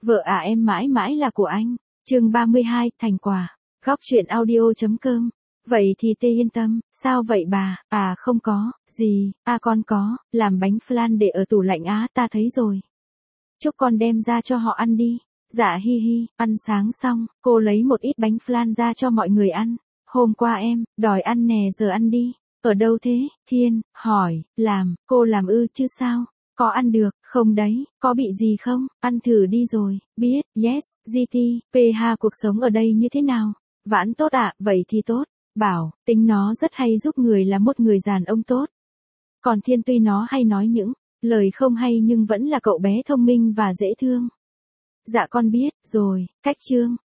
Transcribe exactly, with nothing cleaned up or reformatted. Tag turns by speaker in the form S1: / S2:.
S1: Vợ à em mãi mãi là của anh. Chương ba mươi hai, thành quả. Góc truyện audio.com. Vậy thì tê yên tâm, sao vậy bà? À không có, gì, à con có, làm bánh flan để ở tủ lạnh á, ta thấy rồi. Chúc con đem ra cho họ ăn đi. Dạ hi hi, ăn sáng xong, cô lấy một ít bánh flan ra cho mọi người ăn. Hôm qua em, đòi ăn nè giờ ăn đi. Ở đâu thế? Thiên, hỏi, làm, cô làm ư chứ sao? Có ăn được, không đấy, có bị gì không? Ăn thử đi rồi, biết, yes, giê tê, pê hát cuộc sống ở đây như thế nào? Vãn tốt ạ, vậy thì tốt. Bảo, tính nó rất hay giúp người là một người đàn ông tốt. Còn Thiên tuy nó hay nói những lời không hay nhưng vẫn là cậu bé thông minh và dễ thương. Dạ con biết, rồi, cách chương,